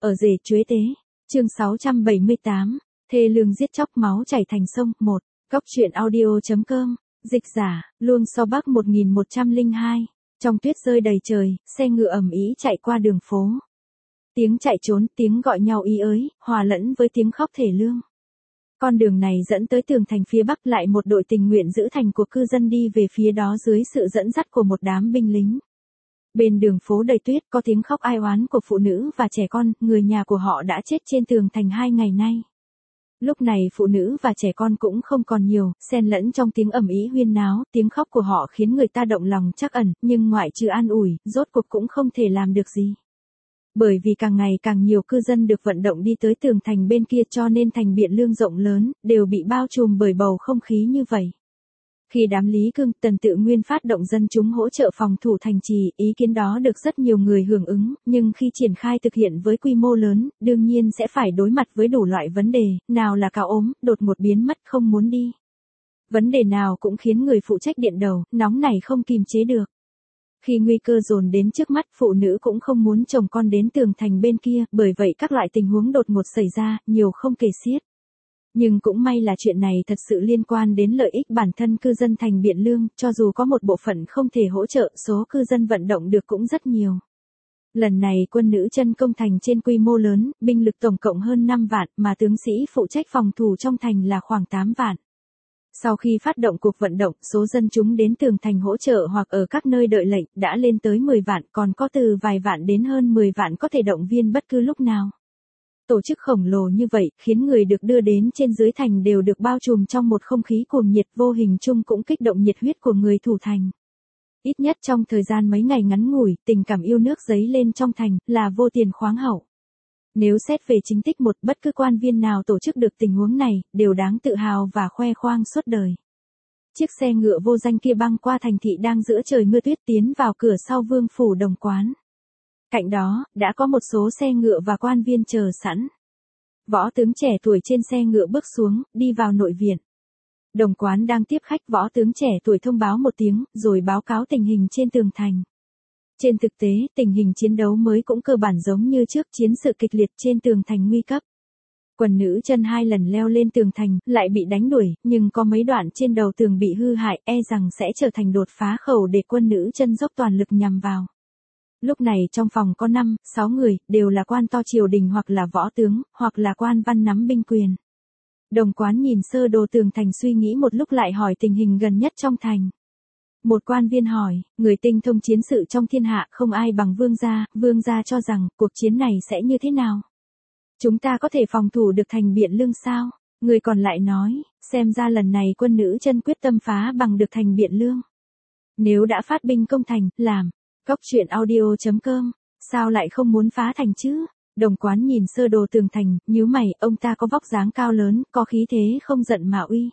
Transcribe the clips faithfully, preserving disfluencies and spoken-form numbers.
Ở rể Chuế Tế, chương sáu trăm bảy mươi tám, thê lương giết chóc máu chảy thành sông, một, góc truyện audio.com, dịch giả, Luông So Bắc một nghìn một trăm lẻ hai, trong tuyết rơi đầy trời, xe ngựa ầm ĩ chạy qua đường phố. Tiếng chạy trốn, tiếng gọi nhau ý ới, hòa lẫn với tiếng khóc thê lương. Con đường này dẫn tới tường thành phía Bắc, lại một đội tình nguyện giữ thành của cư dân đi về phía đó dưới sự dẫn dắt của một đám binh lính. Bên đường phố đầy tuyết có tiếng khóc ai oán của phụ nữ và trẻ con, người nhà của họ đã chết trên tường thành hai ngày nay. Lúc này phụ nữ và trẻ con cũng không còn nhiều, xen lẫn trong tiếng ầm ĩ huyên náo, tiếng khóc của họ khiến người ta động lòng trắc ẩn, nhưng ngoại trừ an ủi, rốt cuộc cũng không thể làm được gì. Bởi vì càng ngày càng nhiều cư dân được vận động đi tới tường thành bên kia, cho nên thành Biện Lương rộng lớn, đều bị bao trùm bởi bầu không khí như vậy. Khi đám Lý Cương, Tần Tự Nguyên phát động dân chúng hỗ trợ phòng thủ thành trì, ý kiến đó được rất nhiều người hưởng ứng, nhưng khi triển khai thực hiện với quy mô lớn, đương nhiên sẽ phải đối mặt với đủ loại vấn đề, nào là cao ốm, đột ngột biến mất không muốn đi. Vấn đề nào cũng khiến người phụ trách điện đầu, nóng này không kìm chế được. Khi nguy cơ dồn đến trước mắt, phụ nữ cũng không muốn chồng con đến tường thành bên kia, bởi vậy các loại tình huống đột ngột xảy ra, nhiều không kể xiết. Nhưng cũng may là chuyện này thật sự liên quan đến lợi ích bản thân cư dân thành Biện Lương, cho dù có một bộ phận không thể hỗ trợ, số cư dân vận động được cũng rất nhiều. Lần này quân nữ chân công thành trên quy mô lớn, binh lực tổng cộng hơn năm vạn, mà tướng sĩ phụ trách phòng thủ trong thành là khoảng tám vạn. Sau khi phát động cuộc vận động, số dân chúng đến tường thành hỗ trợ hoặc ở các nơi đợi lệnh đã lên tới mười vạn, còn có từ vài vạn đến hơn mười vạn có thể động viên bất cứ lúc nào. Tổ chức khổng lồ như vậy, khiến người được đưa đến trên dưới thành đều được bao trùm trong một không khí cuồng nhiệt, vô hình chung cũng kích động nhiệt huyết của người thủ thành. Ít nhất trong thời gian mấy ngày ngắn ngủi, tình cảm yêu nước dấy lên trong thành, là vô tiền khoáng hậu. Nếu xét về chính tích một, bất cứ quan viên nào tổ chức được tình huống này, đều đáng tự hào và khoe khoang suốt đời. Chiếc xe ngựa vô danh kia băng qua thành thị đang giữa trời mưa tuyết tiến vào cửa sau Vương phủ Đồng Quán. Cạnh đó, đã có một số xe ngựa và quan viên chờ sẵn. Võ tướng trẻ tuổi trên xe ngựa bước xuống, đi vào nội viện. Đồng Quán đang tiếp khách, võ tướng trẻ tuổi thông báo một tiếng, rồi báo cáo tình hình trên tường thành. Trên thực tế, tình hình chiến đấu mới cũng cơ bản giống như trước, chiến sự kịch liệt trên tường thành nguy cấp. Quần nữ chân hai lần leo lên tường thành, lại bị đánh đuổi, nhưng có mấy đoạn trên đầu tường bị hư hại, e rằng sẽ trở thành đột phá khẩu để quân nữ chân dốc toàn lực nhằm vào. Lúc này trong phòng có năm, sáu người, đều là quan to triều đình hoặc là võ tướng, hoặc là quan văn nắm binh quyền. Đồng Quán nhìn sơ đồ tường thành suy nghĩ một lúc lại hỏi tình hình gần nhất trong thành. Một quan viên hỏi, người tinh thông chiến sự trong thiên hạ không ai bằng vương gia, vương gia cho rằng cuộc chiến này sẽ như thế nào? Chúng ta có thể phòng thủ được thành Biện Lương sao? Người còn lại nói, xem ra lần này quân nữ chân quyết tâm phá bằng được thành Biện Lương. Nếu đã phát binh công thành, làm. Góc truyện audio.com, sao lại không muốn phá thành chứ? Đồng Quán nhìn sơ đồ tường thành, nhíu mày, ông ta có vóc dáng cao lớn, có khí thế không giận mà uy.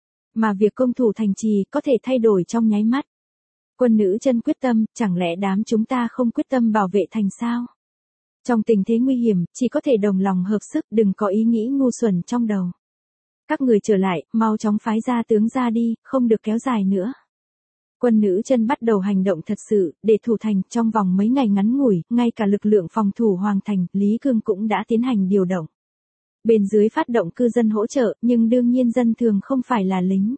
Mà việc công thủ thành trì có thể thay đổi trong nháy mắt. Quân nữ chân quyết tâm, chẳng lẽ đám chúng ta không quyết tâm bảo vệ thành sao? Trong tình thế nguy hiểm, chỉ có thể đồng lòng hợp sức, đừng có ý nghĩ ngu xuẩn trong đầu. Các người trở lại, mau chóng phái ra tướng ra đi, không được kéo dài nữa. Quân nữ chân bắt đầu hành động thật sự, để thủ thành. Trong vòng mấy ngày ngắn ngủi, ngay cả lực lượng phòng thủ hoàng thành, Lý Cương cũng đã tiến hành điều động. Bên dưới phát động cư dân hỗ trợ, nhưng đương nhiên dân thường không phải là lính.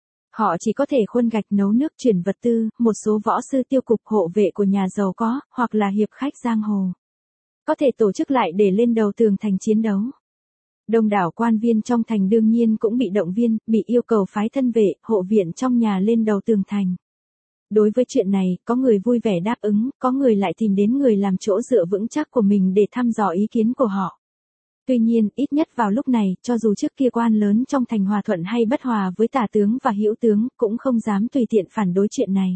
Họ chỉ có thể khuân gạch, nấu nước, chuyển vật tư, một số võ sư tiêu cục, hộ vệ của nhà giàu có, hoặc là hiệp khách giang hồ. Có thể tổ chức lại để lên đầu tường thành chiến đấu. Đông đảo quan viên trong thành đương nhiên cũng bị động viên, bị yêu cầu phái thân vệ, hộ viện trong nhà lên đầu tường thành. Đối với chuyện này, có người vui vẻ đáp ứng, có người lại tìm đến người làm chỗ dựa vững chắc của mình để thăm dò ý kiến của họ. Tuy nhiên, ít nhất vào lúc này, cho dù trước kia quan lớn trong thành hòa thuận hay bất hòa với tả tướng và hữu tướng, cũng không dám tùy tiện phản đối chuyện này.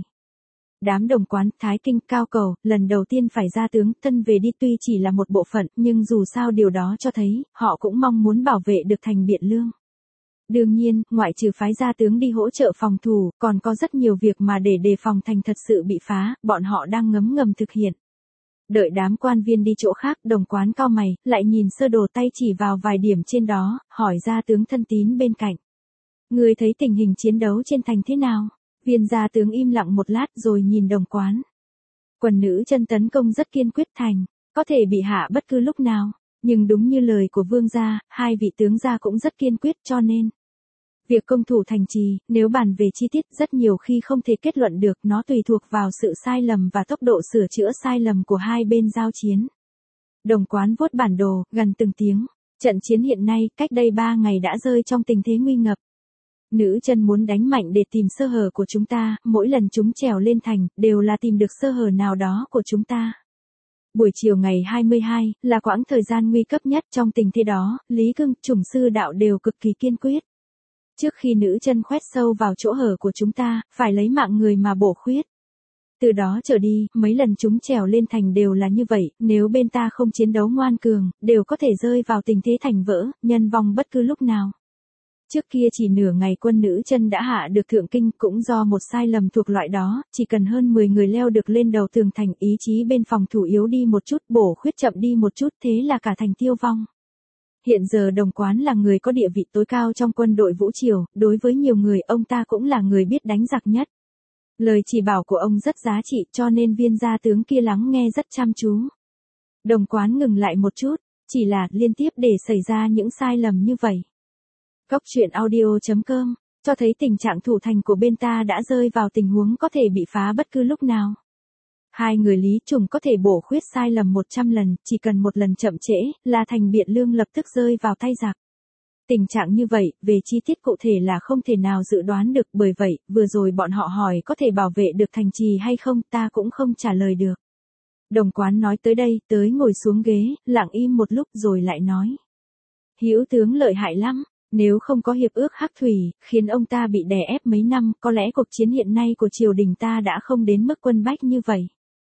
Đám Đồng Quán, Thái Kinh, Cao Cầu, lần đầu tiên phải ra tướng, thân về đi tuy chỉ là một bộ phận, nhưng dù sao điều đó cho thấy, họ cũng mong muốn bảo vệ được thành Biện Lương. Đương nhiên, ngoại trừ phái gia tướng đi hỗ trợ phòng thủ, còn có rất nhiều việc mà để đề phòng thành thật sự bị phá, bọn họ đang ngấm ngầm thực hiện. Đợi đám quan viên đi chỗ khác, Đồng Quán cau mày, lại nhìn sơ đồ tay chỉ vào vài điểm trên đó, hỏi gia tướng thân tín bên cạnh. Người thấy tình hình chiến đấu trên thành thế nào? Viên gia tướng im lặng một lát rồi nhìn Đồng Quán. Quần nữ chân tấn công rất kiên quyết, thành, có thể bị hạ bất cứ lúc nào. Nhưng đúng như lời của vương gia, hai vị tướng gia cũng rất kiên quyết cho nên. Việc công thủ thành trì, nếu bàn về chi tiết rất nhiều khi không thể kết luận được, nó tùy thuộc vào sự sai lầm và tốc độ sửa chữa sai lầm của hai bên giao chiến. Đồng Quán vuốt bản đồ, gần từng tiếng. Trận chiến hiện nay, cách đây ba ngày đã rơi trong tình thế nguy ngập. Nữ chân muốn đánh mạnh để tìm sơ hở của chúng ta, mỗi lần chúng trèo lên thành, đều là tìm được sơ hở nào đó của chúng ta. Buổi chiều ngày hai mươi hai, là quãng thời gian nguy cấp nhất trong tình thế đó, Lý Cương, Chủng Sư Đạo đều cực kỳ kiên quyết. Trước khi nữ chân khoét sâu vào chỗ hở của chúng ta, phải lấy mạng người mà bổ khuyết. Từ đó trở đi, mấy lần chúng trèo lên thành đều là như vậy, nếu bên ta không chiến đấu ngoan cường, đều có thể rơi vào tình thế thành vỡ, nhân vong bất cứ lúc nào. Trước kia chỉ nửa ngày quân nữ chân đã hạ được thượng kinh, cũng do một sai lầm thuộc loại đó, chỉ cần hơn mười người leo được lên đầu tường thành, ý chí bên phòng thủ yếu đi một chút, bổ khuyết chậm đi một chút, thế là cả thành tiêu vong. Hiện giờ Đồng Quán là người có địa vị tối cao trong quân đội Vũ Triều, đối với nhiều người ông ta cũng là người biết đánh giặc nhất. Lời chỉ bảo của ông rất giá trị cho nên viên gia tướng kia lắng nghe rất chăm chú. Đồng Quán ngừng lại một chút, chỉ là liên tiếp để xảy ra những sai lầm như vậy. Góc truyện audio chấm com cho thấy tình trạng thủ thành của bên ta đã rơi vào tình huống có thể bị phá bất cứ lúc nào. Hai người Lý Trùng có thể bổ khuyết sai lầm một trăm lần, chỉ cần một lần chậm trễ, là thành Biện Lương lập tức rơi vào tay giặc. Tình trạng như vậy, về chi tiết cụ thể là không thể nào dự đoán được, bởi vậy, vừa rồi bọn họ hỏi có thể bảo vệ được thành trì hay không, ta cũng không trả lời được. Đồng Quán nói tới đây, tới ngồi xuống ghế, lặng im một lúc rồi lại nói. Hữu tướng lợi hại lắm, nếu không có hiệp ước Hắc Thủy, khiến ông ta bị đè ép mấy năm, có lẽ cuộc chiến hiện nay của triều đình ta đã không đến mức quân bách như vậy.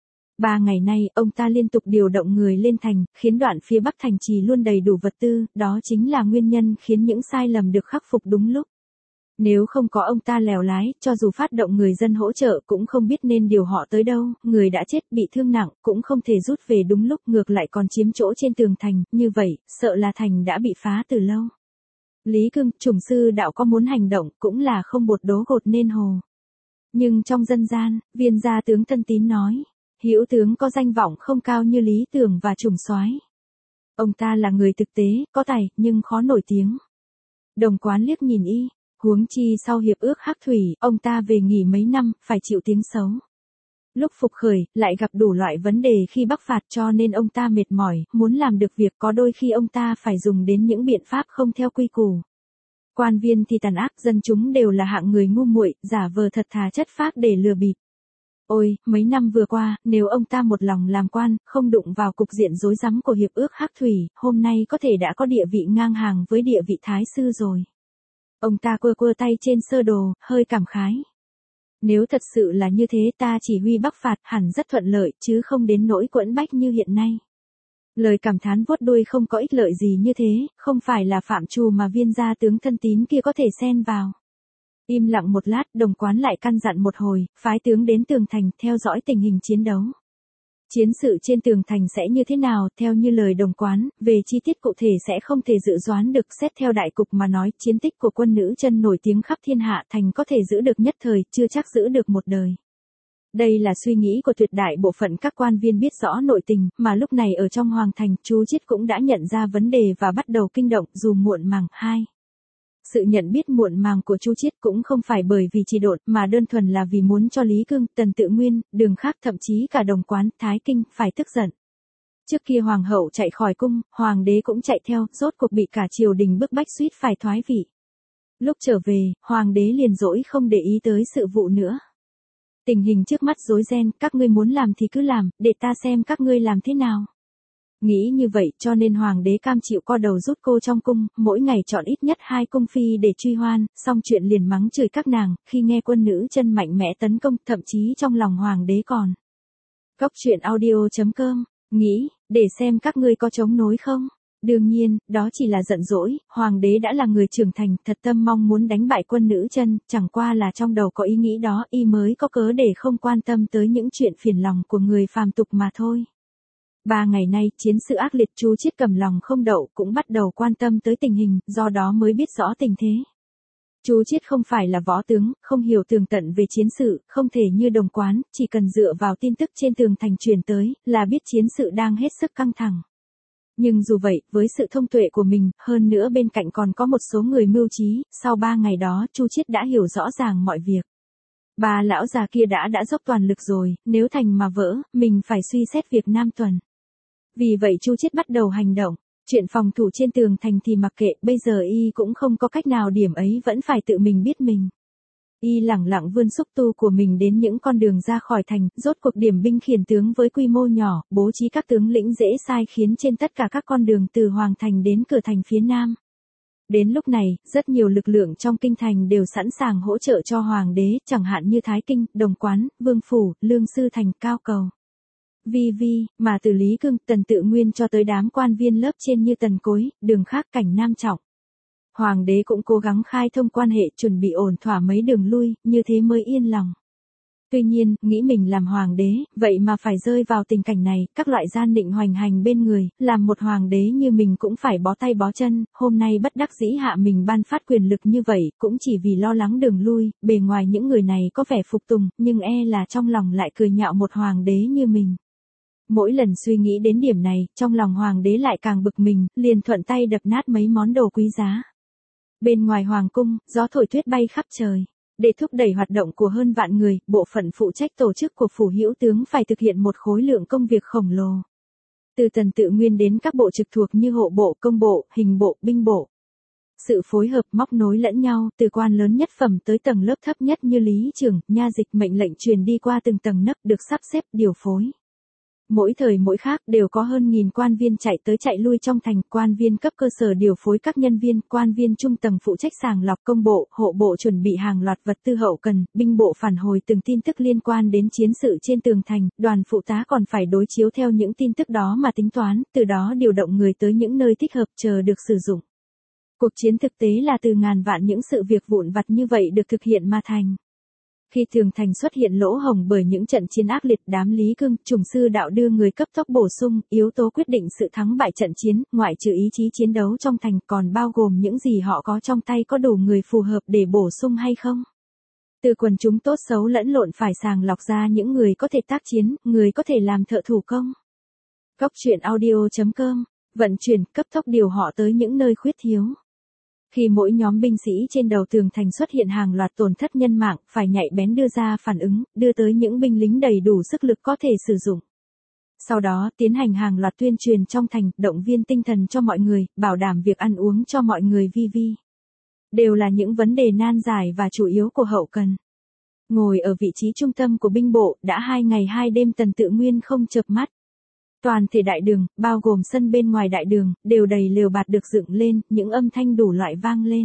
Ba ngày nay, ông ta liên tục điều động người lên thành, khiến đoạn phía bắc thành trì luôn đầy đủ vật tư, đó chính là nguyên nhân khiến những sai lầm được khắc phục đúng lúc. Nếu không có ông ta lèo lái, cho dù phát động người dân hỗ trợ cũng không biết nên điều họ tới đâu, người đã chết bị thương nặng, cũng không thể rút về đúng lúc, ngược lại còn chiếm chỗ trên tường thành, như vậy, sợ là thành đã bị phá từ lâu. Lý Cương, Chủng Sư Đạo có muốn hành động, cũng là không bột đố gột nên hồ. Nhưng trong dân gian, viên gia tướng thân tín nói. Hữu tướng có danh vọng không cao như Lý Tưởng và Trùng Soái. Ông ta là người thực tế, có tài, nhưng khó nổi tiếng. Đồng Quán liếc nhìn y, huống chi sau hiệp ước Hắc Thủy, ông ta về nghỉ mấy năm, phải chịu tiếng xấu. Lúc phục khởi, lại gặp đủ loại vấn đề khi bắc phạt cho nên ông ta mệt mỏi, muốn làm được việc có đôi khi ông ta phải dùng đến những biện pháp không theo quy củ. Quan viên thì tàn ác, dân chúng đều là hạng người ngu muội, giả vờ thật thà chất phác để lừa bịp. Ôi, mấy năm vừa qua, nếu ông ta một lòng làm quan, không đụng vào cục diện rối rắm của hiệp ước Hắc Thủy, hôm nay có thể đã có địa vị ngang hàng với địa vị thái sư rồi. Ông ta quơ quơ tay trên sơ đồ, hơi cảm khái. Nếu thật sự là như thế, ta chỉ huy bắc phạt hẳn rất thuận lợi, chứ không đến nỗi quẫn bách như hiện nay. Lời cảm thán vuốt đuôi không có ích lợi gì như thế, không phải là phạm trù mà viên gia tướng thân tín kia có thể xen vào. Im lặng một lát, Đồng Quán lại căn dặn một hồi, phái tướng đến tường thành, theo dõi tình hình chiến đấu. Chiến sự trên tường thành sẽ như thế nào, theo như lời Đồng Quán, về chi tiết cụ thể sẽ không thể dự đoán được, xét theo đại cục mà nói, chiến tích của quân nữ chân nổi tiếng khắp thiên hạ, thành có thể giữ được nhất thời, chưa chắc giữ được một đời. Đây là suy nghĩ của tuyệt đại bộ phận các quan viên biết rõ nội tình, mà lúc này ở trong hoàng thành, chú Chiết cũng đã nhận ra vấn đề và bắt đầu kinh động, dù muộn màng. Hai. Sự nhận biết muộn màng của Chu Chiết cũng không phải bởi vì trì độn, mà đơn thuần là vì muốn cho Lý Cương, Tần Tự Nguyên, Đường Khác, thậm chí cả Đồng Quán, Thái Kinh, phải tức giận. Trước kia hoàng hậu chạy khỏi cung, hoàng đế cũng chạy theo, rốt cuộc bị cả triều đình bức bách suýt phải thoái vị. Lúc trở về, hoàng đế liền dỗi không để ý tới sự vụ nữa. Tình hình trước mắt rối ren, các ngươi muốn làm thì cứ làm, để ta xem các ngươi làm thế nào. Nghĩ như vậy cho nên hoàng đế cam chịu co đầu rút cô trong cung, mỗi ngày chọn ít nhất hai cung phi để truy hoan, xong chuyện liền mắng chửi các nàng, khi nghe quân nữ chân mạnh mẽ tấn công, thậm chí trong lòng hoàng đế còn. Góc truyện audio chấm com, nghĩ, để xem các ngươi có chống nối không? Đương nhiên, đó chỉ là giận dỗi, hoàng đế đã là người trưởng thành, thật tâm mong muốn đánh bại quân nữ chân, chẳng qua là trong đầu có ý nghĩ đó, y mới có cớ để không quan tâm tới những chuyện phiền lòng của người phàm tục mà thôi. Ba ngày nay, chiến sự ác liệt, Chu Chiết cầm lòng không đậu, cũng bắt đầu quan tâm tới tình hình, do đó mới biết rõ tình thế. Chu Chiết không phải là võ tướng, không hiểu tường tận về chiến sự, không thể như Đồng Quán, chỉ cần dựa vào tin tức trên tường thành truyền tới, là biết chiến sự đang hết sức căng thẳng. Nhưng dù vậy, với sự thông tuệ của mình, hơn nữa bên cạnh còn có một số người mưu trí, sau ba ngày đó, Chu Chiết đã hiểu rõ ràng mọi việc. Ba lão già kia đã đã dốc toàn lực rồi, nếu thành mà vỡ, mình phải suy xét việc Nam Tuần. Vì vậy Chu Chiết bắt đầu hành động. Chuyện phòng thủ trên tường thành thì mặc kệ, bây giờ y cũng không có cách nào, điểm ấy vẫn phải tự mình biết mình. Y lẳng lặng vươn xúc tu của mình đến những con đường ra khỏi thành, rốt cuộc điểm binh khiển tướng với quy mô nhỏ, bố trí các tướng lĩnh dễ sai khiến trên tất cả các con đường từ Hoàng Thành đến cửa thành phía Nam. Đến lúc này, rất nhiều lực lượng trong kinh thành đều sẵn sàng hỗ trợ cho Hoàng đế, chẳng hạn như Thái Kinh, Đồng Quán, Vương Phủ, Lương Sư Thành, Cao Cầu. Vi Vi, mà từ Lý Cương, Tần Tự Nguyên cho tới đám quan viên lớp trên như Tần Cối, Đường Khác, Cảnh Nam Trọng. Hoàng đế cũng cố gắng khai thông quan hệ, chuẩn bị ổn thỏa mấy đường lui, như thế mới yên lòng. Tuy nhiên, nghĩ mình làm hoàng đế, vậy mà phải rơi vào tình cảnh này, các loại gian định hoành hành bên người, làm một hoàng đế như mình cũng phải bó tay bó chân, hôm nay bất đắc dĩ hạ mình ban phát quyền lực như vậy, cũng chỉ vì lo lắng đường lui, bề ngoài những người này có vẻ phục tùng, nhưng e là trong lòng lại cười nhạo một hoàng đế như mình. Mỗi lần suy nghĩ đến điểm này, trong lòng hoàng đế lại càng bực mình, liền thuận tay đập nát mấy món đồ quý giá. Bên ngoài hoàng cung, gió thổi tuyết bay khắp trời. Để thúc đẩy hoạt động của hơn vạn người, bộ phận phụ trách tổ chức của phủ hữu tướng phải thực hiện một khối lượng công việc khổng lồ. Từ Tần Tự Nguyên đến các bộ trực thuộc như hộ bộ, công bộ, hình bộ, binh bộ. Sự phối hợp móc nối lẫn nhau, từ quan lớn nhất phẩm tới tầng lớp thấp nhất như lý trưởng, nha dịch, mệnh lệnh truyền đi qua từng tầng nấc được sắp xếp, điều phối. Mỗi thời mỗi khác đều có hơn nghìn quan viên chạy tới chạy lui trong thành, quan viên cấp cơ sở điều phối các nhân viên, quan viên trung tầng phụ trách sàng lọc, công bộ, hộ bộ chuẩn bị hàng loạt vật tư hậu cần, binh bộ phản hồi từng tin tức liên quan đến chiến sự trên tường thành, đoàn phụ tá còn phải đối chiếu theo những tin tức đó mà tính toán, từ đó điều động người tới những nơi thích hợp chờ được sử dụng. Cuộc chiến thực tế là từ ngàn vạn những sự việc vụn vặt như vậy được thực hiện mà thành. Khi tường thành xuất hiện lỗ hổng bởi những trận chiến ác liệt, đám Lý Cương, Trùng Sư Đạo đưa người cấp tốc bổ sung, yếu tố quyết định sự thắng bại trận chiến, ngoại trừ ý chí chiến đấu trong thành còn bao gồm những gì họ có trong tay có đủ người phù hợp để bổ sung hay không. Từ quần chúng tốt xấu lẫn lộn phải sàng lọc ra những người có thể tác chiến, người có thể làm thợ thủ công. Góc truyện audio chấm com, vận chuyển, cấp tốc điều họ tới những nơi khuyết thiếu. Khi mỗi nhóm binh sĩ trên đầu tường thành xuất hiện hàng loạt tổn thất nhân mạng, phải nhạy bén đưa ra phản ứng, đưa tới những binh lính đầy đủ sức lực có thể sử dụng. Sau đó, tiến hành hàng loạt tuyên truyền trong thành, động viên tinh thần cho mọi người, bảo đảm việc ăn uống cho mọi người vi vi. Đều là những vấn đề nan giải và chủ yếu của hậu cần. Ngồi ở vị trí trung tâm của binh bộ, đã hai ngày hai đêm Tần Tự Nguyên không chợp mắt. Toàn thể đại đường, bao gồm sân bên ngoài đại đường, đều đầy lều bạt được dựng lên, những âm thanh đủ loại vang lên.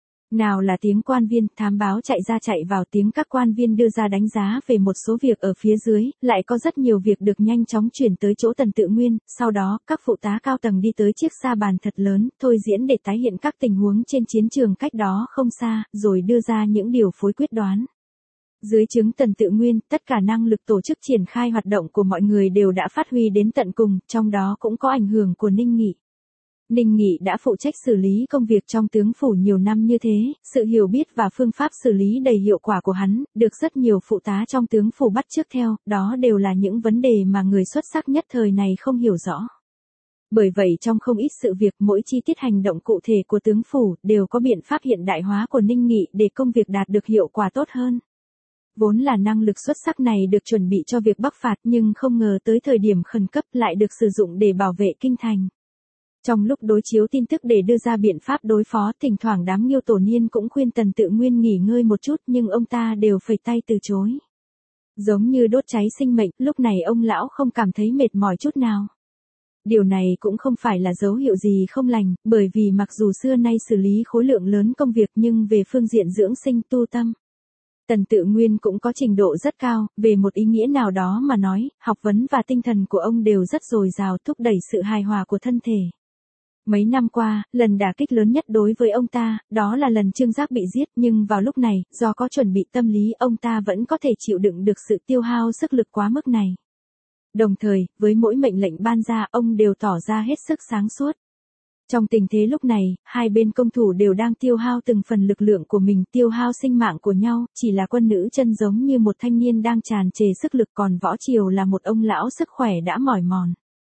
Nào là tiếng quan viên, thám báo chạy ra chạy vào, tiếng các quan viên đưa ra đánh giá về một số việc ở phía dưới, lại có rất nhiều việc được nhanh chóng chuyển tới chỗ Tần Tự Nguyên, sau đó, các phụ tá cao tầng đi tới chiếc sa bàn thật lớn, thôi diễn để tái hiện các tình huống trên chiến trường cách đó không xa, rồi đưa ra những điều phối quyết đoán. Dưới trướng Tần Tự Nguyên, tất cả năng lực tổ chức triển khai hoạt động của mọi người đều đã phát huy đến tận cùng, trong đó cũng có ảnh hưởng của Ninh Nghị. Ninh Nghị đã phụ trách xử lý công việc trong tướng phủ nhiều năm như thế, sự hiểu biết và phương pháp xử lý đầy hiệu quả của hắn, được rất nhiều phụ tá trong tướng phủ bắt chước theo, đó đều là những vấn đề mà người xuất sắc nhất thời này không hiểu rõ. Bởi vậy trong không ít sự việc, mỗi chi tiết hành động cụ thể của tướng phủ đều có biện pháp hiện đại hóa của Ninh Nghị để công việc đạt được hiệu quả tốt hơn. Vốn là năng lực xuất sắc này được chuẩn bị cho việc bắc phạt nhưng không ngờ tới thời điểm khẩn cấp lại được sử dụng để bảo vệ kinh thành. Trong lúc đối chiếu tin tức để đưa ra biện pháp đối phó, thỉnh thoảng đám Nghiêu Tổ Niên cũng khuyên Tần Tự Nguyên nghỉ ngơi một chút nhưng ông ta đều phẩy tay từ chối. Giống như đốt cháy sinh mệnh, lúc này ông lão không cảm thấy mệt mỏi chút nào. Điều này cũng không phải là dấu hiệu gì không lành, bởi vì mặc dù xưa nay xử lý khối lượng lớn công việc nhưng về phương diện dưỡng sinh tu tâm, Tần Tự Nguyên cũng có trình độ rất cao, về một ý nghĩa nào đó mà nói, học vấn và tinh thần của ông đều rất dồi dào, thúc đẩy sự hài hòa của thân thể. Mấy năm qua, lần đả kích lớn nhất đối với ông ta, đó là lần Trương Giác bị giết, nhưng vào lúc này, do có chuẩn bị tâm lý, ông ta vẫn có thể chịu đựng được sự tiêu hao sức lực quá mức này. Đồng thời, với mỗi mệnh lệnh ban ra, ông đều tỏ ra hết sức sáng suốt. Trong tình thế lúc này, hai bên công thủ đều đang tiêu hao từng phần lực lượng của mình, tiêu hao sinh mạng của nhau, chỉ là Quân Nữ Chân giống như một thanh niên đang tràn trề sức lực, còn Võ Triều là một ông lão sức khỏe đã mỏi mòn.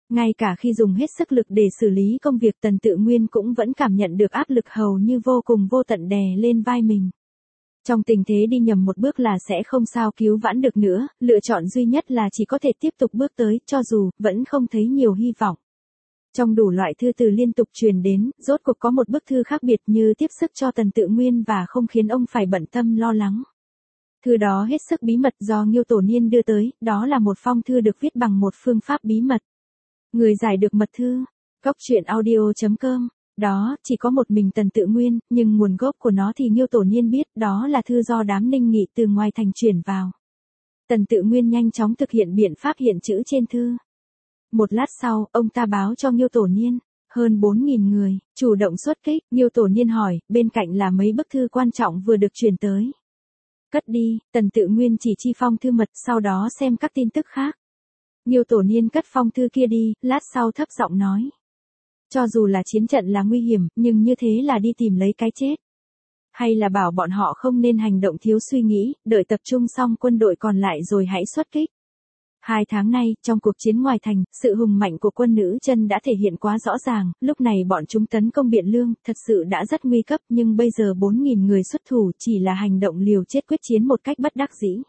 Ngay cả khi dùng hết sức lực để xử lý công việc, Tần Tự Nguyên cũng vẫn cảm nhận được áp lực hầu như vô cùng vô tận đè lên vai mình. Trong tình thế đi nhầm một bước là sẽ không sao cứu vãn được nữa, lựa chọn duy nhất là chỉ có thể tiếp tục bước tới, cho dù vẫn không thấy nhiều hy vọng. Trong đủ loại thư từ liên tục truyền đến, rốt cuộc có một bức thư khác biệt như tiếp sức cho Tần Tự Nguyên và không khiến ông phải bận tâm lo lắng. Thư đó hết sức bí mật do Nghiêu Tổ Niên đưa tới, đó là một phong thư được viết bằng một phương pháp bí mật. Người giải được mật thư, góc truyện audio chấm com. Đó, chỉ có một mình Tần Tự Nguyên, nhưng nguồn gốc của nó thì Nghiêu Tổ Niên biết, đó là thư do đám Ninh Nghị từ ngoài thành chuyển vào. Tần Tự Nguyên nhanh chóng thực hiện biện pháp hiện chữ trên thư. Một lát sau, ông ta báo cho Nghiêu Tổ Niên, hơn bốn nghìn người, chủ động xuất kích. Nghiêu Tổ Niên hỏi, bên cạnh là mấy bức thư quan trọng vừa được truyền tới. Cất đi, Tần Tự Nguyên chỉ chi phong thư mật, sau đó xem các tin tức khác. Nghiêu Tổ Niên cất phong thư kia đi, lát sau thấp giọng nói. Cho dù là chiến trận là nguy hiểm, nhưng như thế là đi tìm lấy cái chết. Hay là bảo bọn họ không nên hành động thiếu suy nghĩ, đợi tập trung xong quân đội còn lại rồi hãy xuất kích. Hai tháng nay, trong cuộc chiến ngoài thành, sự hùng mạnh của quân nữ chân đã thể hiện quá rõ ràng, lúc này bọn chúng tấn công Biện Lương, thật sự đã rất nguy cấp, nhưng bây giờ bốn nghìn người xuất thủ chỉ là hành động liều chết quyết chiến một cách bất đắc dĩ.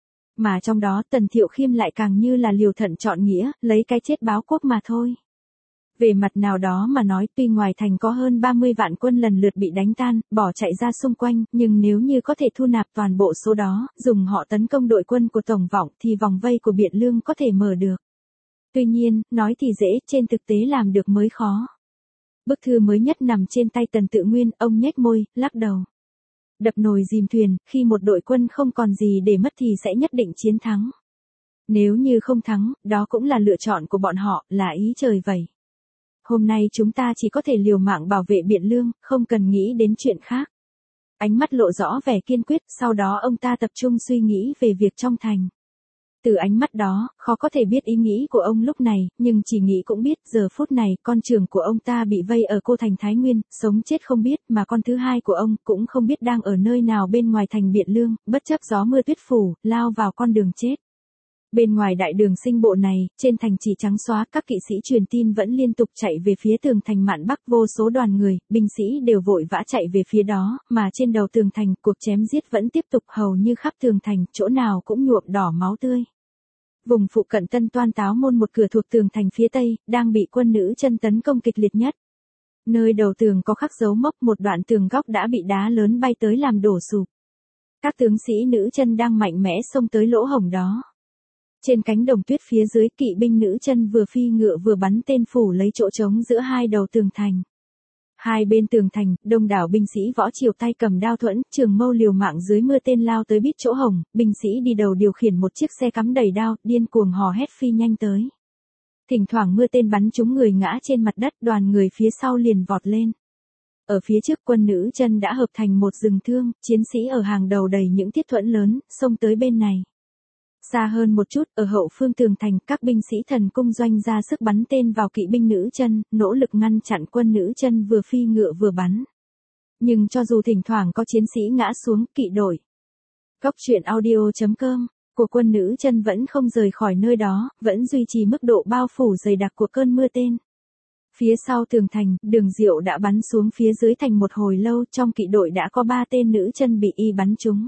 Mà trong đó Tần Thiệu Khiêm lại càng như là liều thận chọn nghĩa, lấy cái chết báo quốc mà thôi. Về mặt nào đó mà nói, tuy ngoài thành có hơn ba mươi vạn quân lần lượt bị đánh tan, bỏ chạy ra xung quanh, nhưng nếu như có thể thu nạp toàn bộ số đó, dùng họ tấn công đội quân của Tổng Vọng thì vòng vây của Biện Lương có thể mở được. Tuy nhiên, nói thì dễ, trên thực tế làm được mới khó. Bức thư mới nhất nằm trên tay Tần Tự Nguyên, ông nhếch môi, lắc đầu. Đập nồi dìm thuyền, khi một đội quân không còn gì để mất thì sẽ nhất định chiến thắng. Nếu như không thắng, đó cũng là lựa chọn của bọn họ, là ý trời vậy. Hôm nay chúng ta chỉ có thể liều mạng bảo vệ Biện Lương, không cần nghĩ đến chuyện khác. Ánh mắt lộ rõ vẻ kiên quyết, sau đó ông ta tập trung suy nghĩ về việc trong thành. Từ ánh mắt đó, khó có thể biết ý nghĩ của ông lúc này, nhưng chỉ nghĩ cũng biết, giờ phút này, con trưởng của ông ta bị vây ở cô thành Thái Nguyên, sống chết không biết, mà con thứ hai của ông cũng không biết đang ở nơi nào bên ngoài thành Biện Lương, bất chấp gió mưa tuyết phủ, lao vào con đường chết. Bên ngoài đại đường Sinh Bộ này, trên thành chỉ trắng xóa, các kỵ sĩ truyền tin vẫn liên tục chạy về phía tường thành Mạn Bắc, vô số đoàn người, binh sĩ đều vội vã chạy về phía đó, mà trên đầu tường thành, cuộc chém giết vẫn tiếp tục hầu như khắp tường thành, chỗ nào cũng nhuộm đỏ máu tươi. Vùng phụ cận Tân Toan Táo Môn, một cửa thuộc tường thành phía tây, đang bị quân nữ chân tấn công kịch liệt nhất. Nơi đầu tường có khắc dấu mốc, một đoạn tường góc đã bị đá lớn bay tới làm đổ sụp. Các tướng sĩ nữ chân đang mạnh mẽ xông tới lỗ hổng đó. Trên cánh đồng tuyết phía dưới, kỵ binh nữ chân vừa phi ngựa vừa bắn tên phủ lấy chỗ trống giữa hai đầu tường thành. Hai bên tường thành, đông đảo binh sĩ võ triều tay cầm đao thuẫn, trường mâu liều mạng dưới mưa tên lao tới bít chỗ hổng, binh sĩ đi đầu điều khiển một chiếc xe cắm đầy đao, điên cuồng hò hét phi nhanh tới. Thỉnh thoảng mưa tên bắn trúng người ngã trên mặt đất, đoàn người phía sau liền vọt lên. Ở phía trước, quân nữ chân đã hợp thành một rừng thương, chiến sĩ ở hàng đầu đầy những thiết thuẫn lớn, xông tới bên này. Xa hơn một chút, ở hậu phương tường thành, các binh sĩ Thần Cung Doanh ra sức bắn tên vào kỵ binh nữ chân, nỗ lực ngăn chặn quân nữ chân vừa phi ngựa vừa bắn. Nhưng cho dù thỉnh thoảng có chiến sĩ ngã xuống, kỵ đội. Góc truyện audio chấm com của quân nữ chân vẫn không rời khỏi nơi đó, vẫn duy trì mức độ bao phủ dày đặc của cơn mưa tên. Phía sau tường thành, Đường Diệu đã bắn xuống phía dưới thành một hồi lâu, trong kỵ đội đã có ba tên nữ chân bị y bắn trúng.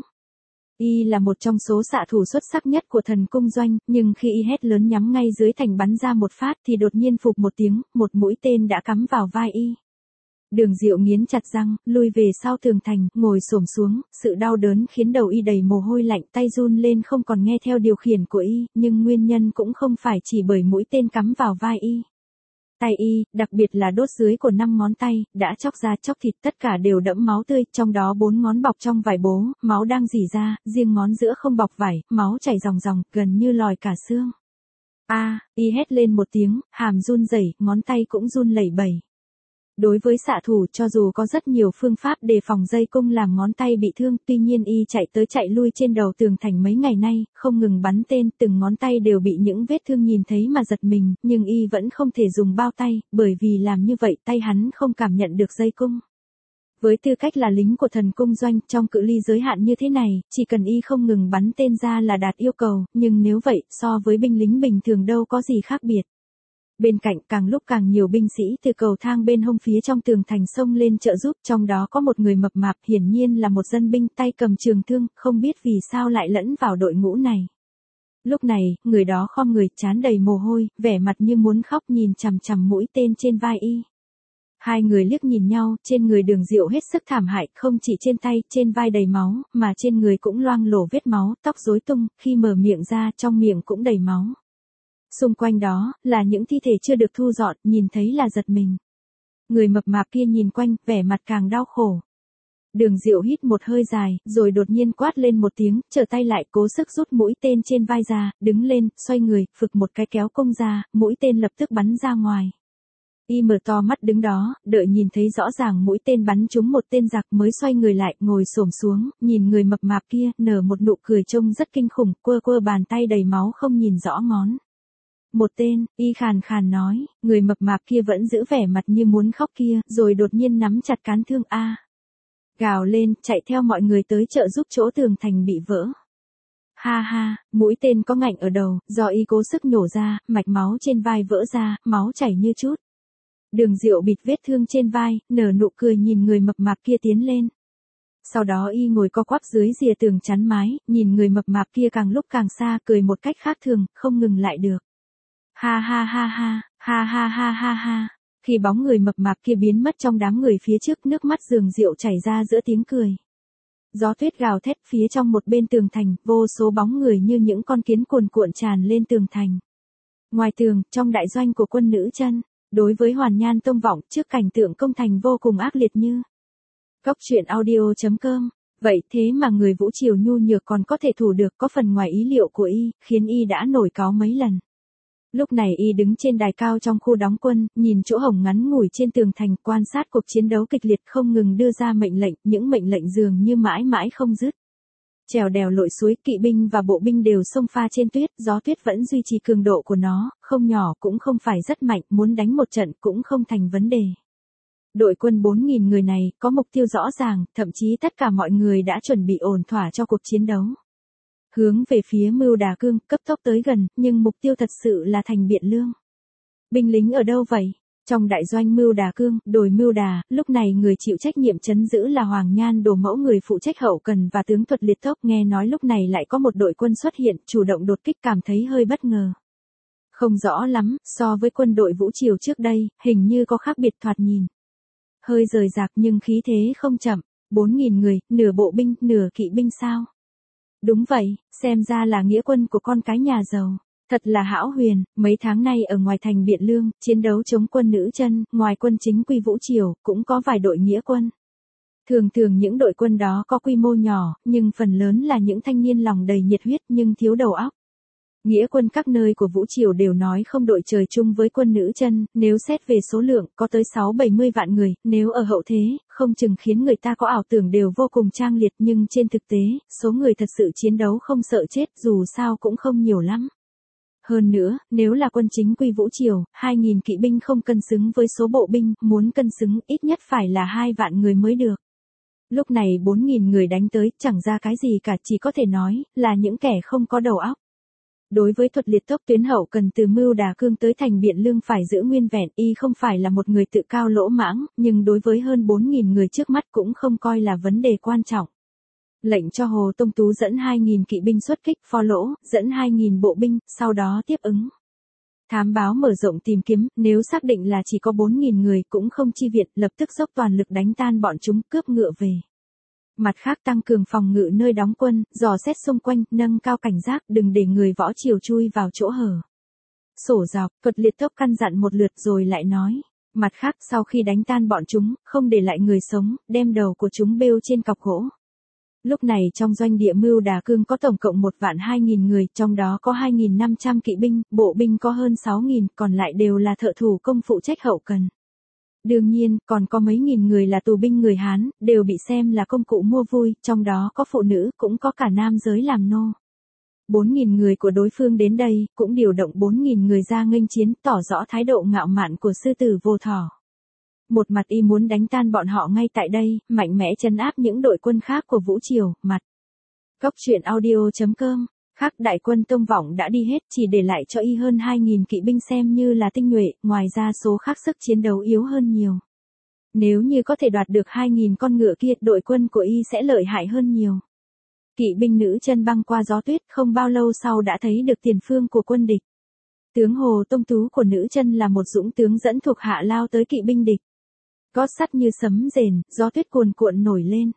Y là một trong số xạ thủ xuất sắc nhất của Thần Cung Doanh, nhưng khi y hét lớn nhắm ngay dưới thành bắn ra một phát thì đột nhiên phụp một tiếng, một mũi tên đã cắm vào vai y. Đường Diệu nghiến chặt răng, lui về sau tường thành, ngồi xổm xuống, sự đau đớn khiến đầu y đầy mồ hôi lạnh, tay run lên không còn nghe theo điều khiển của y, nhưng nguyên nhân cũng không phải chỉ bởi mũi tên cắm vào vai y. Tay y, đặc biệt là đốt dưới của năm ngón tay, đã chóc ra chóc thịt, tất cả đều đẫm máu tươi, trong đó bốn ngón bọc trong vải bố, máu đang rỉ ra, riêng ngón giữa không bọc vải, máu chảy ròng ròng, gần như lòi cả xương. A, à, y hét lên một tiếng, hàm run rẩy, ngón tay cũng run lẩy bẩy. Đối với xạ thủ, cho dù có rất nhiều phương pháp đề phòng dây cung làm ngón tay bị thương, tuy nhiên y chạy tới chạy lui trên đầu tường thành mấy ngày nay, không ngừng bắn tên, từng ngón tay đều bị những vết thương nhìn thấy mà giật mình, nhưng y vẫn không thể dùng bao tay, bởi vì làm như vậy tay hắn không cảm nhận được dây cung. Với tư cách là lính của Thần Cung Doanh, trong cự ly giới hạn như thế này, chỉ cần y không ngừng bắn tên ra là đạt yêu cầu, nhưng nếu vậy, so với binh lính bình thường đâu có gì khác biệt. Bên cạnh càng lúc càng nhiều binh sĩ từ cầu thang bên hông phía trong tường thành sông lên trợ giúp, trong đó có một người mập mạp hiển nhiên là một dân binh tay cầm trường thương, không biết vì sao lại lẫn vào đội ngũ này. Lúc này, người đó khom người, trán đầy mồ hôi, vẻ mặt như muốn khóc nhìn chằm chằm mũi tên trên vai y. Hai người liếc nhìn nhau, trên người Đường Diệu hết sức thảm hại, không chỉ trên tay, trên vai đầy máu, mà trên người cũng loang lổ vết máu, tóc rối tung, khi mở miệng ra, trong miệng cũng đầy máu. Xung quanh đó, là những thi thể chưa được thu dọn, nhìn thấy là giật mình. Người mập mạp kia nhìn quanh, vẻ mặt càng đau khổ. Đường Diệu hít một hơi dài, rồi đột nhiên quát lên một tiếng, trở tay lại cố sức rút mũi tên trên vai ra, đứng lên, xoay người, phực một cái kéo cung ra, mũi tên lập tức bắn ra ngoài. Y mở to mắt đứng đó, đợi nhìn thấy rõ ràng mũi tên bắn trúng một tên giặc mới xoay người lại, ngồi xổm xuống, nhìn người mập mạp kia, nở một nụ cười trông rất kinh khủng, quơ quơ bàn tay đầy máu không nhìn rõ ngón. Một tên, y khàn khàn nói, người mập mạp kia vẫn giữ vẻ mặt như muốn khóc kia, rồi đột nhiên nắm chặt cán thương A. Gào lên, chạy theo mọi người tới trợ giúp chỗ tường thành bị vỡ. Ha ha, mũi tên có ngạnh ở đầu, do y cố sức nhổ ra, mạch máu trên vai vỡ ra, máu chảy như chút. Đường Diệu bịt vết thương trên vai, nở nụ cười nhìn người mập mạp kia tiến lên. Sau đó y ngồi co quắp dưới rìa tường chắn mái, nhìn người mập mạp kia càng lúc càng xa, cười một cách khác thường, không ngừng lại được. Ha ha ha ha, ha ha ha ha ha. Khi bóng người mập mạp kia biến mất trong đám người phía trước, nước mắt Đường Diệu chảy ra giữa tiếng cười. Gió tuyết gào thét phía trong một bên tường thành, vô số bóng người như những con kiến cuồn cuộn tràn lên tường thành. Ngoài tường, trong đại doanh của quân nữ chân, đối với Hoàn Nhan Tông Vọng, trước cảnh tượng công thành vô cùng ác liệt như. Góc truyện audio chấm com. Vậy thế mà người Vũ Triều nhu nhược còn có thể thủ được, có phần ngoài ý liệu của y, khiến y đã nổi cáu mấy lần. Lúc này y đứng trên đài cao trong khu đóng quân, nhìn chỗ hổng ngắn ngủi trên tường thành, quan sát cuộc chiến đấu kịch liệt, không ngừng đưa ra mệnh lệnh, những mệnh lệnh dường như mãi mãi không dứt. Trèo đèo lội suối, kỵ binh và bộ binh đều xông pha trên tuyết, gió tuyết vẫn duy trì cường độ của nó, không nhỏ cũng không phải rất mạnh, muốn đánh một trận cũng không thành vấn đề. Đội quân bốn nghìn người này, có mục tiêu rõ ràng, thậm chí tất cả mọi người đã chuẩn bị ổn thỏa cho cuộc chiến đấu. Hướng về phía Mưu Đà Cương, cấp tốc tới gần, nhưng mục tiêu thật sự là thành Biện Lương. Binh lính ở đâu vậy? Trong đại doanh Mưu Đà Cương, đồi Mưu Đà, lúc này người chịu trách nhiệm trấn giữ là Hoàng Nhan Đồ Mẫu, người phụ trách hậu cần và tướng Thuật Liệt Tốc, nghe nói lúc này lại có một đội quân xuất hiện, chủ động đột kích, cảm thấy hơi bất ngờ. Không rõ lắm, so với quân đội Vũ Triều trước đây, hình như có khác biệt thoạt nhìn. Hơi rời rạc nhưng khí thế không chậm, bốn nghìn người, nửa bộ binh, nửa kỵ binh sao? Đúng vậy, xem ra là nghĩa quân của con cái nhà giàu. Thật là hão huyền, mấy tháng nay ở ngoài thành Biện Lương, chiến đấu chống quân nữ chân, ngoài quân chính quy Vũ Triều, cũng có vài đội nghĩa quân. Thường thường những đội quân đó có quy mô nhỏ, nhưng phần lớn là những thanh niên lòng đầy nhiệt huyết nhưng thiếu đầu óc. Nghĩa quân các nơi của Vũ Triều đều nói không đội trời chung với quân nữ chân, nếu xét về số lượng, có tới sáu bảy mươi vạn người, nếu ở hậu thế, không chừng khiến người ta có ảo tưởng đều vô cùng trang liệt, nhưng trên thực tế, số người thật sự chiến đấu không sợ chết dù sao cũng không nhiều lắm. Hơn nữa, nếu là quân chính quy Vũ Triều, hai nghìn kỵ binh không cân xứng với số bộ binh, muốn cân xứng ít nhất phải là hai vạn người mới được. Lúc này bốn nghìn người đánh tới, chẳng ra cái gì cả, chỉ có thể nói, là những kẻ không có đầu óc. Đối với Thuật Liệt Tốc, tuyến hậu cần từ Mưu Đà Cương tới thành Biện Lương phải giữ nguyên vẹn, y không phải là một người tự cao lỗ mãng, nhưng đối với hơn bốn nghìn người trước mắt cũng không coi là vấn đề quan trọng. Lệnh cho Hồ Tông Tú dẫn hai nghìn kỵ binh xuất kích Phò Lỗ, dẫn hai nghìn bộ binh, sau đó tiếp ứng. Thám báo mở rộng tìm kiếm, nếu xác định là chỉ có bốn nghìn người cũng không chi viện, lập tức dốc toàn lực đánh tan bọn chúng, cướp ngựa về. Mặt khác tăng cường phòng ngự nơi đóng quân, dò xét xung quanh, nâng cao cảnh giác, đừng để người Võ Triều chui vào chỗ hở. Sổ dọc, Thuật Liệt Tốc căn dặn một lượt rồi lại nói. Mặt khác sau khi đánh tan bọn chúng, không để lại người sống, đem đầu của chúng bêu trên cọc gỗ. Lúc này trong doanh địa Mưu Đà Cương có tổng cộng một vạn hai nghìn người, trong đó có hai nghìn năm trăm kỵ binh, bộ binh có hơn sáu nghìn, còn lại đều là thợ thủ công phụ trách hậu cần. Đương nhiên, còn có mấy nghìn người là tù binh người Hán, đều bị xem là công cụ mua vui, trong đó có phụ nữ, cũng có cả nam giới làm nô. bốn nghìn người của đối phương đến đây, cũng điều động bốn nghìn người ra nghênh chiến, tỏ rõ thái độ ngạo mạn của sư tử vô thỏ. Một mặt y muốn đánh tan bọn họ ngay tại đây, mạnh mẽ trấn áp những đội quân khác của Vũ Triều, mặt. Góc truyện audio chấm com Khác đại quân Tông Vọng đã đi hết, chỉ để lại cho y hơn hai nghìn kỵ binh xem như là tinh nhuệ, ngoài ra số khác sức chiến đấu yếu hơn nhiều. Nếu như có thể đoạt được hai nghìn con ngựa kia, đội quân của y sẽ lợi hại hơn nhiều. Kỵ binh nữ chân băng qua gió tuyết, không bao lâu sau đã thấy được tiền phương của quân địch. Tướng Hồ Tông Tú của nữ chân là một dũng tướng dẫn thuộc hạ lao tới kỵ binh địch. Gót sắt như sấm rền, gió tuyết cuồn cuộn nổi lên.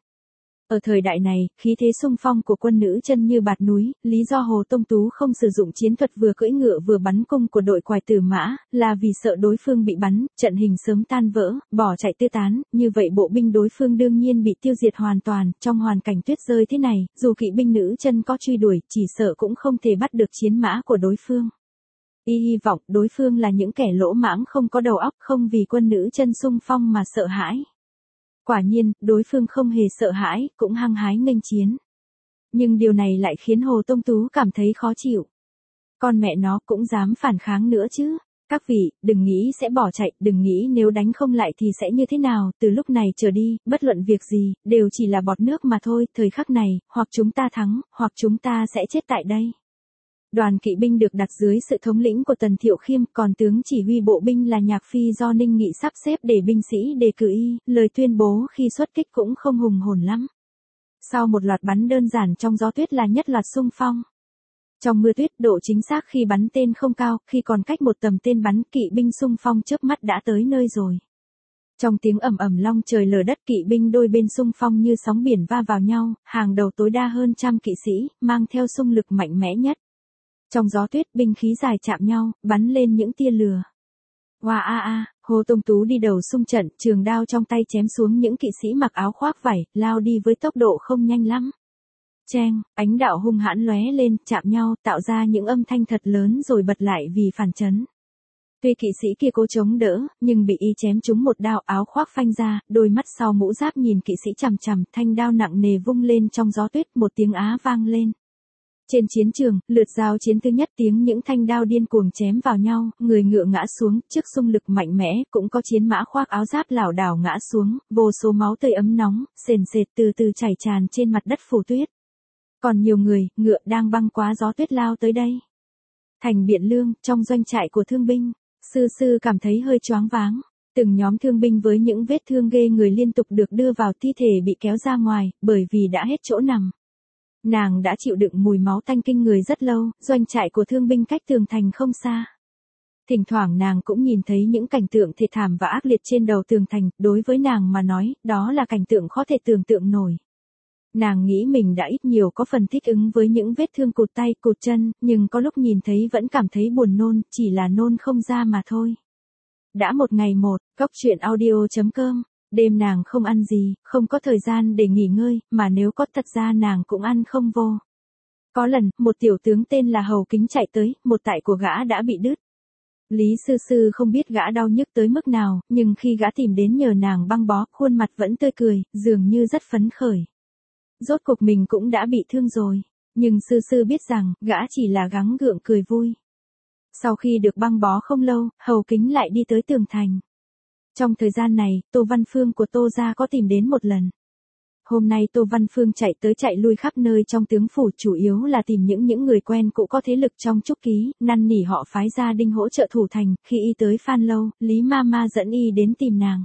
Ở thời đại này, khí thế xung phong của quân nữ chân như bạt núi, lý do Hồ Tông Tú không sử dụng chiến thuật vừa cưỡi ngựa vừa bắn cung của đội quài tử mã, là vì sợ đối phương bị bắn, trận hình sớm tan vỡ, bỏ chạy tứ tán, như vậy bộ binh đối phương đương nhiên bị tiêu diệt hoàn toàn, trong hoàn cảnh tuyết rơi thế này, dù kỵ binh nữ chân có truy đuổi, chỉ sợ cũng không thể bắt được chiến mã của đối phương. Y hy vọng đối phương là những kẻ lỗ mãng không có đầu óc, không vì quân nữ chân xung phong mà sợ hãi. Quả nhiên, đối phương không hề sợ hãi, cũng hăng hái nghênh chiến. Nhưng điều này lại khiến Hồ Tông Tú cảm thấy khó chịu. Con mẹ nó cũng dám phản kháng nữa chứ. Các vị, đừng nghĩ sẽ bỏ chạy, đừng nghĩ nếu đánh không lại thì sẽ như thế nào, từ lúc này trở đi, bất luận việc gì, đều chỉ là bọt nước mà thôi, thời khắc này, hoặc chúng ta thắng, hoặc chúng ta sẽ chết tại đây. Đoàn kỵ binh được đặt dưới sự thống lĩnh của Tần Thiệu Khiêm, còn tướng chỉ huy bộ binh là Nhạc Phi do Ninh Nghị sắp xếp để binh sĩ đề cử y, lời tuyên bố khi xuất kích cũng không hùng hồn lắm. Sau một loạt bắn đơn giản trong gió tuyết là nhất loạt xung phong. Trong mưa tuyết, độ chính xác khi bắn tên không cao, khi còn cách một tầm tên bắn, kỵ binh xung phong chớp mắt đã tới nơi rồi. Trong tiếng ầm ầm long trời lở đất, kỵ binh đôi bên xung phong như sóng biển va vào nhau, hàng đầu tối đa hơn trăm kỵ sĩ, mang theo xung lực mạnh mẽ nhất. Trong gió tuyết, binh khí dài chạm nhau, bắn lên những tia lửa. Hoa a a, Hồ Tông Tú đi đầu xung trận, trường đao trong tay chém xuống những kỵ sĩ mặc áo khoác vải, lao đi với tốc độ không nhanh lắm. Cheng, ánh đạo hung hãn lóe lên, chạm nhau, tạo ra những âm thanh thật lớn rồi bật lại vì phản chấn. Tuy kỵ sĩ kia cố chống đỡ, nhưng bị y chém trúng một đao, áo khoác phanh ra, đôi mắt sau mũ giáp nhìn kỵ sĩ chằm chằm, thanh đao nặng nề vung lên trong gió tuyết, một tiếng á vang lên. Trên chiến trường, lượt giao chiến thứ nhất, tiếng những thanh đao điên cuồng chém vào nhau, người ngựa ngã xuống, trước xung lực mạnh mẽ, cũng có chiến mã khoác áo giáp lảo đảo ngã xuống, vô số máu tươi ấm nóng, sền sệt từ từ chảy tràn trên mặt đất phủ tuyết. Còn nhiều người, ngựa đang băng quá gió tuyết lao tới đây. Thành Biện Lương, trong doanh trại của thương binh, Sư Sư cảm thấy hơi choáng váng. Từng nhóm thương binh với những vết thương ghê người liên tục được đưa vào, thi thể bị kéo ra ngoài, bởi vì đã hết chỗ nằm. Nàng đã chịu đựng mùi máu tanh kinh người rất lâu, doanh trại của thương binh cách tường thành không xa. Thỉnh thoảng nàng cũng nhìn thấy những cảnh tượng thê thảm và ác liệt trên đầu tường thành, đối với nàng mà nói, đó là cảnh tượng khó thể tưởng tượng nổi. Nàng nghĩ mình đã ít nhiều có phần thích ứng với những vết thương cụt tay, cụt chân, nhưng có lúc nhìn thấy vẫn cảm thấy buồn nôn, chỉ là nôn không ra mà thôi. Đã một ngày một, góc truyện audio chấm com. Đêm nàng không ăn gì, không có thời gian để nghỉ ngơi, mà nếu có thật ra nàng cũng ăn không vô. Có lần, một tiểu tướng tên là Hầu Kính chạy tới, một tại của gã đã bị đứt. Lý Sư Sư không biết gã đau nhức tới mức nào, nhưng khi gã tìm đến nhờ nàng băng bó, khuôn mặt vẫn tươi cười, dường như rất phấn khởi. Rốt cuộc mình cũng đã bị thương rồi, nhưng Sư Sư biết rằng, gã chỉ là gắng gượng cười vui. Sau khi được băng bó không lâu, Hầu Kính lại đi tới tường thành. Trong thời gian này, Tô Văn Phương của Tô gia có tìm đến một lần. Hôm nay Tô Văn Phương chạy tới chạy lui khắp nơi trong tướng phủ, chủ yếu là tìm những những người quen cũ có thế lực trong trúc ký, năn nỉ họ phái gia đình hỗ trợ thủ thành. Khi y tới Phan Lâu, Lý Mama dẫn y đến tìm nàng.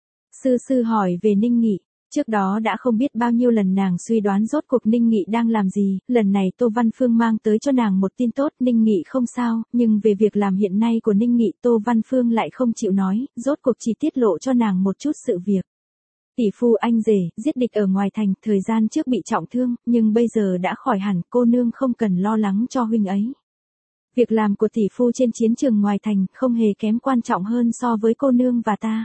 Sư Sư hỏi về Ninh Nghị. Trước đó đã không biết bao nhiêu lần nàng suy đoán rốt cuộc Ninh Nghị đang làm gì, lần này Tô Văn Phương mang tới cho nàng một tin tốt, Ninh Nghị không sao, nhưng về việc làm hiện nay của Ninh Nghị Tô Văn Phương lại không chịu nói, rốt cuộc chỉ tiết lộ cho nàng một chút sự việc. Tỷ phu anh rể, giết địch ở ngoài thành, thời gian trước bị trọng thương, nhưng bây giờ đã khỏi hẳn, cô nương không cần lo lắng cho huynh ấy. Việc làm của tỷ phu trên chiến trường ngoài thành, không hề kém quan trọng hơn so với cô nương và ta.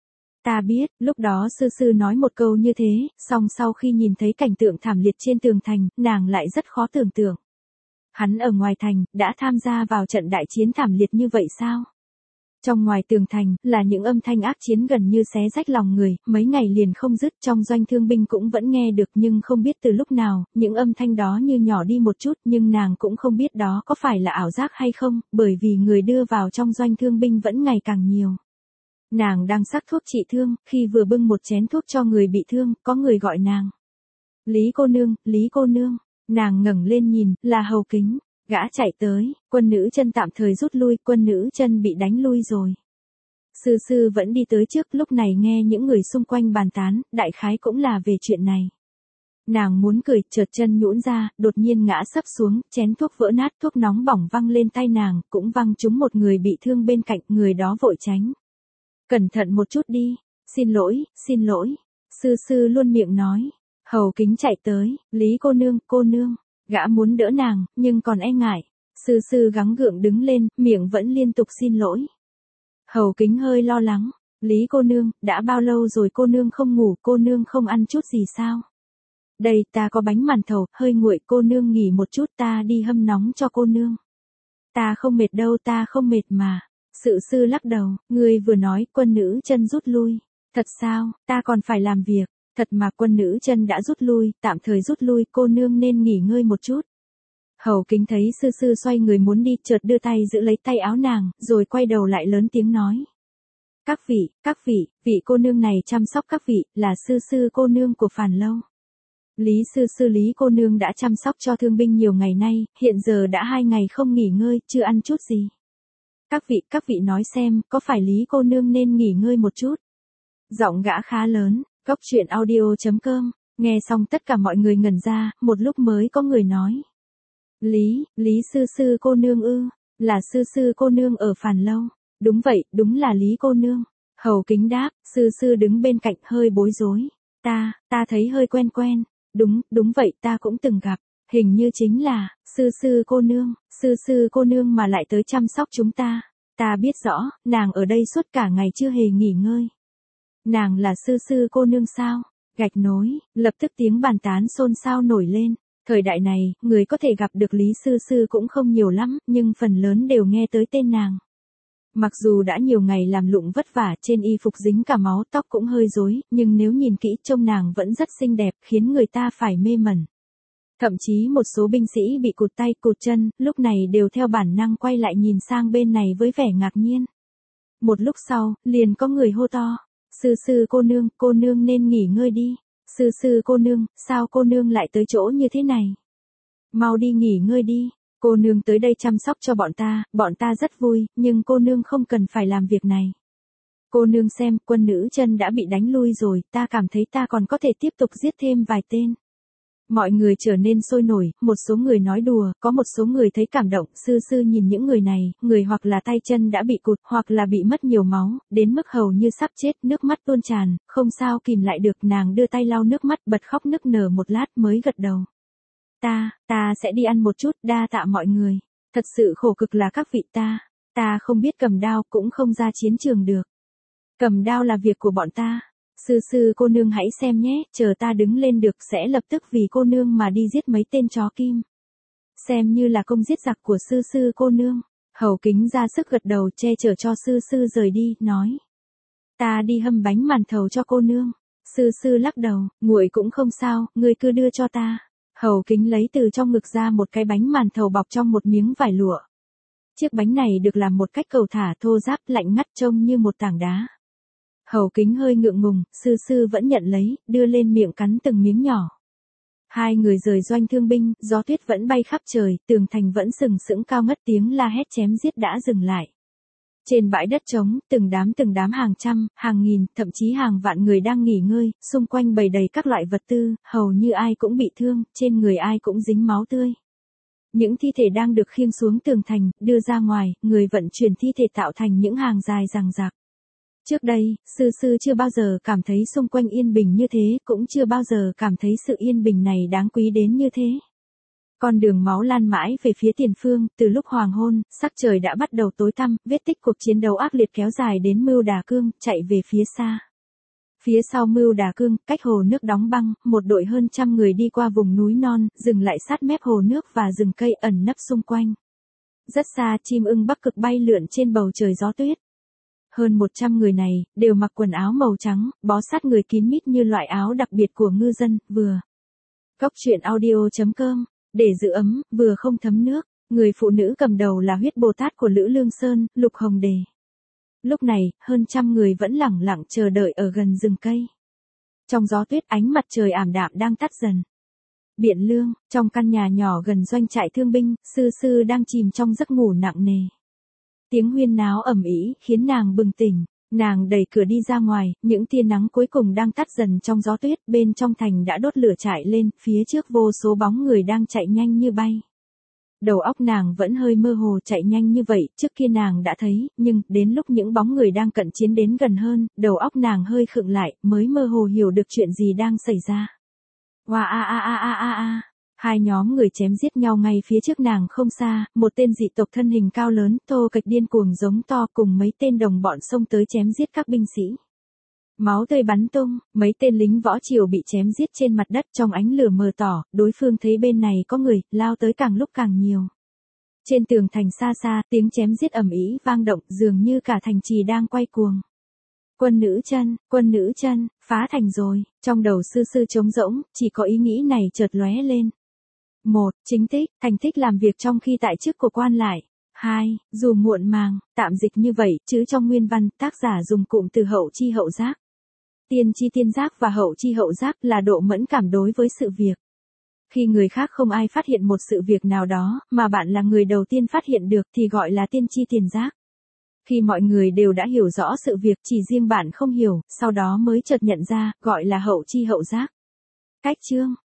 Ta biết, lúc đó Sư Sư nói một câu như thế, song sau khi nhìn thấy cảnh tượng thảm liệt trên tường thành, nàng lại rất khó tưởng tượng. Hắn ở ngoài thành, đã tham gia vào trận đại chiến thảm liệt như vậy sao? Trong ngoài tường thành, là những âm thanh ác chiến gần như xé rách lòng người, mấy ngày liền không dứt, trong doanh thương binh cũng vẫn nghe được, nhưng không biết từ lúc nào, những âm thanh đó như nhỏ đi một chút, nhưng nàng cũng không biết đó có phải là ảo giác hay không, bởi vì người đưa vào trong doanh thương binh vẫn ngày càng nhiều. Nàng đang sắc thuốc trị thương, khi vừa bưng một chén thuốc cho người bị thương, có người gọi nàng. Lý cô nương, Lý cô nương. Nàng ngẩng lên nhìn, là Hầu Kính. Gã chạy tới, Quân Nữ Chân tạm thời rút lui, Quân Nữ Chân bị đánh lui rồi. Sư sư vẫn đi tới trước, lúc này nghe những người xung quanh bàn tán, đại khái cũng là về chuyện này. Nàng muốn cười, chợt chân nhũn ra, đột nhiên ngã sấp xuống, chén thuốc vỡ nát, thuốc nóng bỏng văng lên tay nàng, cũng văng trúng một người bị thương bên cạnh, người đó vội tránh. Cẩn thận một chút đi, xin lỗi, xin lỗi. Sư sư luôn miệng nói. Hầu Kính chạy tới, Lý cô nương, cô nương. Gã muốn đỡ nàng, nhưng còn e ngại. Sư sư gắng gượng đứng lên, miệng vẫn liên tục xin lỗi. Hầu Kính hơi lo lắng. Lý cô nương, đã bao lâu rồi cô nương không ngủ, cô nương không ăn chút gì sao? Đây, ta có bánh màn thầu, hơi nguội, cô nương nghỉ một chút, ta đi hâm nóng cho cô nương. Ta không mệt đâu, ta không mệt mà. Sự sư lắc đầu, người vừa nói, Quân Nữ Chân rút lui. Thật sao, ta còn phải làm việc. Thật mà, Quân Nữ Chân đã rút lui, tạm thời rút lui, cô nương nên nghỉ ngơi một chút. Hầu Kính thấy sư sư xoay người muốn đi, chợt đưa tay giữ lấy tay áo nàng, rồi quay đầu lại lớn tiếng nói. Các vị, các vị, vị cô nương này chăm sóc các vị, là sư sư cô nương của Phàn Lâu. Lý sư sư Lý cô nương đã chăm sóc cho thương binh nhiều ngày nay, hiện giờ đã hai ngày không nghỉ ngơi, chưa ăn chút gì. Các vị, các vị nói xem, có phải Lý cô nương nên nghỉ ngơi một chút? Giọng gã khá lớn, Góc Truyện Audio chấm com, nghe xong tất cả mọi người ngẩn ra, một lúc mới có người nói. Lý, Lý sư sư cô nương ư, là sư sư cô nương ở Phàn Lâu. Đúng vậy, đúng là Lý cô nương. Hầu Kính đáp, sư sư đứng bên cạnh hơi bối rối. Ta, ta thấy hơi quen quen. Đúng, đúng vậy, ta cũng từng gặp. Hình như chính là, sư sư cô nương, sư sư cô nương mà lại tới chăm sóc chúng ta. Ta biết rõ, nàng ở đây suốt cả ngày chưa hề nghỉ ngơi. Nàng là sư sư cô nương sao? Gạch nối, lập tức tiếng bàn tán xôn xao nổi lên. Thời đại này, người có thể gặp được Lý sư sư cũng không nhiều lắm, nhưng phần lớn đều nghe tới tên nàng. Mặc dù đã nhiều ngày làm lụng vất vả, trên y phục dính cả máu, tóc cũng hơi rối, nhưng nếu nhìn kỹ trông nàng vẫn rất xinh đẹp, khiến người ta phải mê mẩn. Thậm chí một số binh sĩ bị cụt tay cụt chân, lúc này đều theo bản năng quay lại nhìn sang bên này với vẻ ngạc nhiên. Một lúc sau, liền có người hô to. Sư sư cô nương, cô nương nên nghỉ ngơi đi. Sư sư cô nương, sao cô nương lại tới chỗ như thế này? Mau đi nghỉ ngơi đi. Cô nương tới đây chăm sóc cho bọn ta, bọn ta rất vui, nhưng cô nương không cần phải làm việc này. Cô nương xem, Quân Nữ Chân đã bị đánh lui rồi, ta cảm thấy ta còn có thể tiếp tục giết thêm vài tên. Mọi người trở nên sôi nổi, một số người nói đùa, có một số người thấy cảm động, sư sư nhìn những người này, người hoặc là tay chân đã bị cụt, hoặc là bị mất nhiều máu, đến mức hầu như sắp chết, nước mắt tuôn tràn, không sao kìm lại được, nàng đưa tay lau nước mắt, bật khóc nức nở một lát mới gật đầu. Ta, ta sẽ đi ăn một chút, đa tạ mọi người. Thật sự khổ cực là các vị ta, ta không biết cầm đao cũng không ra chiến trường được. Cầm đao là việc của bọn ta. Sư sư cô nương hãy xem nhé, chờ ta đứng lên được sẽ lập tức vì cô nương mà đi giết mấy tên chó kim. Xem như là công giết giặc của sư sư cô nương. Hầu Kính ra sức gật đầu che chở cho sư sư rời đi, nói. Ta đi hâm bánh màn thầu cho cô nương. Sư sư lắc đầu, nguội cũng không sao, ngươi cứ đưa cho ta. Hầu Kính lấy từ trong ngực ra một cái bánh màn thầu bọc trong một miếng vải lụa. Chiếc bánh này được làm một cách cầu thả thô ráp lạnh ngắt trông như một tảng đá. Hầu Kính hơi ngượng ngùng, sư sư vẫn nhận lấy, đưa lên miệng cắn từng miếng nhỏ. Hai người rời doanh thương binh, gió tuyết vẫn bay khắp trời, tường thành vẫn sừng sững cao ngất, tiếng la hét chém giết đã dừng lại. Trên bãi đất trống, từng đám từng đám hàng trăm, hàng nghìn, thậm chí hàng vạn người đang nghỉ ngơi, xung quanh bày đầy các loại vật tư, hầu như ai cũng bị thương, trên người ai cũng dính máu tươi. Những thi thể đang được khiêng xuống tường thành, đưa ra ngoài, người vận chuyển thi thể tạo thành những hàng dài dằng dặc. Trước đây, sư sư chưa bao giờ cảm thấy xung quanh yên bình như thế, cũng chưa bao giờ cảm thấy sự yên bình này đáng quý đến như thế. Con đường máu lan mãi về phía tiền phương, từ lúc hoàng hôn, sắc trời đã bắt đầu tối tăm, vết tích cuộc chiến đấu ác liệt kéo dài đến Mưu Đà Cương, chạy về phía xa. Phía sau Mưu Đà Cương, cách hồ nước đóng băng, một đội hơn trăm người đi qua vùng núi non, dừng lại sát mép hồ nước và rừng cây ẩn nấp xung quanh. Rất xa, chim ưng Bắc Cực bay lượn trên bầu trời gió tuyết. Hơn một trăm người này, đều mặc quần áo màu trắng, bó sát người kín mít như loại áo đặc biệt của ngư dân, vừa. Góc Truyện Audio chấm com, để giữ ấm, vừa không thấm nước. Người phụ nữ cầm đầu là huyết Bồ Tát của Lữ Lương Sơn, Lục Hồng Đề. Lúc này, hơn trăm người vẫn lẳng lặng chờ đợi ở gần rừng cây. Trong gió tuyết, ánh mặt trời ảm đạm đang tắt dần. Biện Lương, trong căn nhà nhỏ gần doanh trại thương binh, Sư Sư đang chìm trong giấc ngủ nặng nề. Tiếng huyên náo ầm ĩ khiến nàng bừng tỉnh, nàng đẩy cửa đi ra ngoài, những tia nắng cuối cùng đang tắt dần trong gió tuyết, bên trong thành đã đốt lửa trại lên, phía trước vô số bóng người đang chạy nhanh như bay. Đầu óc nàng vẫn hơi mơ hồ, chạy nhanh như vậy, trước kia nàng đã thấy, nhưng, đến lúc những bóng người đang cận chiến đến gần hơn, đầu óc nàng hơi khựng lại, mới mơ hồ hiểu được chuyện gì đang xảy ra. Oa a a a a a a. Hai nhóm người chém giết nhau ngay phía trước nàng không xa, một tên dị tộc thân hình cao lớn, Tô Kịch điên cuồng giống to cùng mấy tên đồng bọn xông tới chém giết các binh sĩ. Máu tươi bắn tung, mấy tên lính võ triều bị chém giết trên mặt đất trong ánh lửa mờ tỏ, đối phương thấy bên này có người, lao tới càng lúc càng nhiều. Trên tường thành xa xa, tiếng chém giết ầm ĩ vang động, dường như cả thành trì đang quay cuồng. Quân nữ chân, quân nữ chân, phá thành rồi, trong đầu Sư Sư trống rỗng, chỉ có ý nghĩ này chợt lóe lên. Một, chính tích, thành tích làm việc trong khi tại chức của quan lại. Hai, dù muộn màng, tạm dịch như vậy, chứ trong nguyên văn, tác giả dùng cụm từ hậu chi hậu giác. Tiên chi tiên giác và hậu chi hậu giác là độ mẫn cảm đối với sự việc. Khi người khác không ai phát hiện một sự việc nào đó, mà bạn là người đầu tiên phát hiện được thì gọi là tiên chi tiên giác. Khi mọi người đều đã hiểu rõ sự việc, chỉ riêng bạn không hiểu, sau đó mới chợt nhận ra, gọi là hậu chi hậu giác. Cách chương